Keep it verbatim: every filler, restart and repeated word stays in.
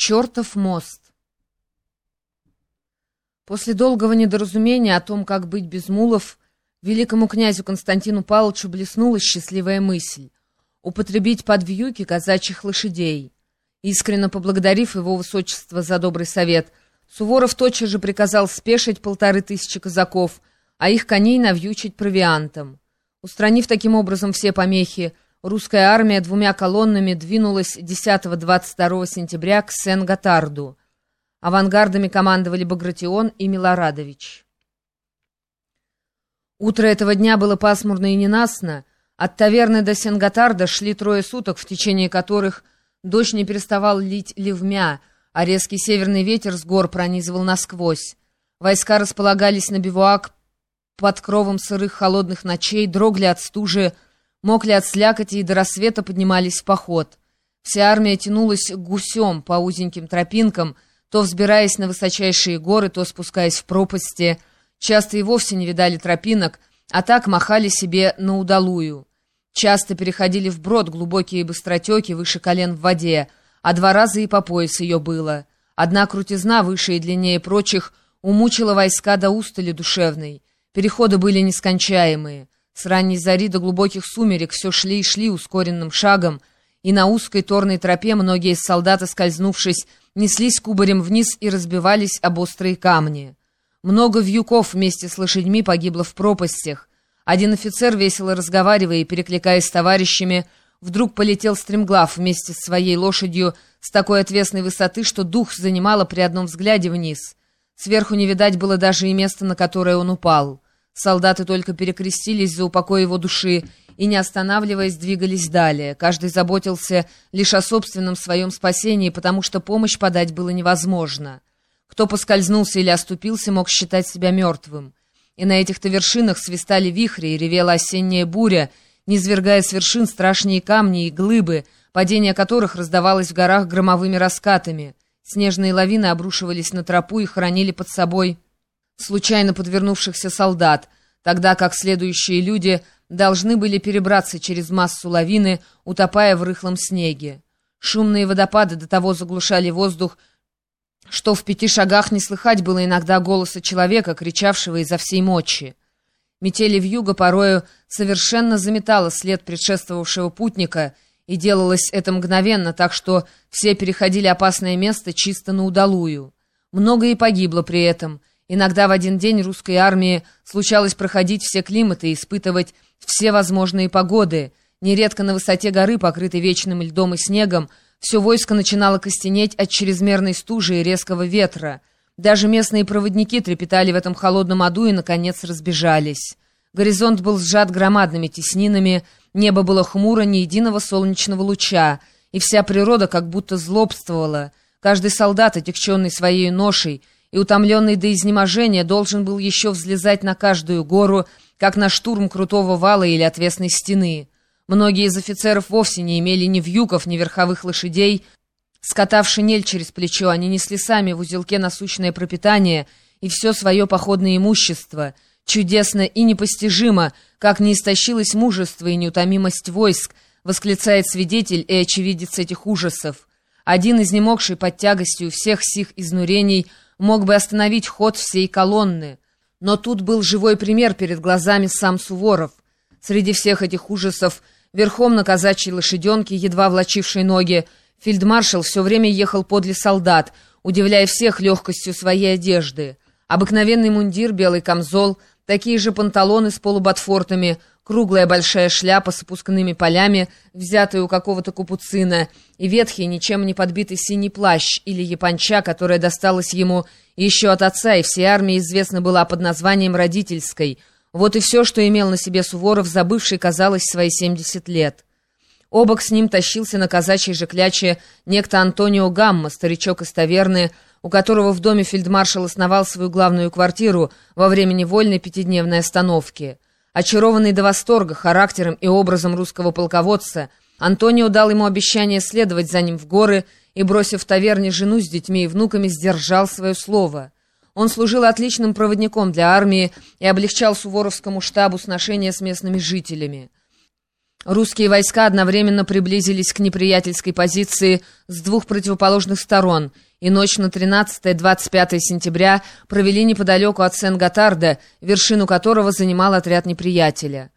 Чертов мост. После долгого недоразумения о том, как быть без мулов, великому князю Константину Павловичу блеснула счастливая мысль — употребить под вьюки казачьих лошадей. Искренне поблагодарив его высочество за добрый совет, Суворов тотчас же приказал спешить полторы тысячи казаков, а их коней навьючить провиантом. Устранив таким образом все помехи, русская армия двумя колоннами двинулась десятого-двадцать второго сентября к Сен-Готарду. Авангардами командовали Багратион и Милорадович. Утро этого дня было пасмурно и ненастно. От таверны до Сен-Готарда шли трое суток, в течение которых дождь не переставал лить ливмя, а резкий северный ветер с гор пронизывал насквозь. Войска располагались на бивуак под кровом сырых холодных ночей, дрогли от стужи, мокли от слякоти и до рассвета поднимались в поход. Вся армия тянулась гусем по узеньким тропинкам, то взбираясь на высочайшие горы, то спускаясь в пропасти. Часто и вовсе не видали тропинок, а так махали себе на удалую. Часто переходили вброд глубокие быстротеки выше колен в воде, а два раза и по пояс ее было. Одна крутизна, выше и длиннее прочих, умучила войска до устали душевной. Переходы были нескончаемые. С ранней зари до глубоких сумерек все шли и шли ускоренным шагом, и на узкой торной тропе многие солдаты, скользнувшись, неслись кубарем вниз и разбивались об острые камни. Много вьюков вместе с лошадьми погибло в пропастях. Один офицер, весело разговаривая и перекликаясь с товарищами, вдруг полетел стремглав вместе с своей лошадью с такой отвесной высоты, что дух занимало при одном взгляде вниз. Сверху не видать было даже и места, на которое он упал. Солдаты только перекрестились за упокой его души и, не останавливаясь, двигались далее. Каждый заботился лишь о собственном своем спасении, потому что помощь подать было невозможно. Кто поскользнулся или оступился, мог считать себя мертвым. И на этих-то вершинах свистали вихри и ревела осенняя буря, низвергая с вершин страшные камни и глыбы, падение которых раздавалось в горах громовыми раскатами. Снежные лавины обрушивались на тропу и хранили под собой случайно подвернувшихся солдат, тогда как следующие люди должны были перебраться через массу лавины, утопая в рыхлом снеге. Шумные водопады до того заглушали воздух, что в пяти шагах не слыхать было иногда голоса человека, кричавшего изо всей мочи. Метели вьюга порою совершенно заметала след предшествовавшего путника, и делалось это мгновенно, так что все переходили опасное место чисто на удалую. Много и погибло при этом. Иногда в один день русской армии случалось проходить все климаты и испытывать все возможные погоды. Нередко на высоте горы, покрытой вечным льдом и снегом, все войско начинало костенеть от чрезмерной стужи и резкого ветра. Даже местные проводники трепетали в этом холодном аду и, наконец, разбежались. Горизонт был сжат громадными теснинами, небо было хмуро, ни единого солнечного луча, и вся природа как будто злобствовала. Каждый солдат, отягченный своей ношей и утомленный до изнеможения, должен был еще взлезать на каждую гору, как на штурм крутого вала или отвесной стены. Многие из офицеров вовсе не имели ни вьюков, ни верховых лошадей. Скотав шинель через плечо, они несли сами в узелке насущное пропитание и все свое походное имущество. Чудесно и непостижимо, как не истощилось мужество и неутомимость войск, восклицает свидетель и очевидец этих ужасов. Один, изнемогший под тягостью всех сих изнурений, мог бы остановить ход всей колонны. Но тут был живой пример перед глазами сам Суворов. Среди всех этих ужасов, верхом на казачьей лошаденке, едва влачившей ноги, фельдмаршал все время ехал подле солдат, удивляя всех легкостью своей одежды. Обыкновенный мундир, белый камзол, такие же панталоны с полуботфортами, круглая большая шляпа с опускными полями, взятая у какого-то капуцина, и ветхий, ничем не подбитый синий плащ или японча, которая досталась ему еще от отца, и всей армии известна была под названием «Родительской». Вот и все, что имел на себе Суворов, забывший, казалось, свои семьдесят лет. Обок с ним тащился на казачьей же кляче некто Антонио Гамма, старичок из таверны, у которого в доме фельдмаршал основал свою главную квартиру во время невольной пятидневной остановки. Очарованный до восторга характером и образом русского полководца, Антонио дал ему обещание следовать за ним в горы и, бросив в таверне жену с детьми и внуками, сдержал свое слово. Он служил отличным проводником для армии и облегчал суворовскому штабу сношения с местными жителями. Русские войска одновременно приблизились к неприятельской позиции с двух противоположных сторон, и ночь на тринадцатое — двадцать пятое сентября провели неподалеку от Сен-Готарда, вершину которого занимал отряд неприятеля.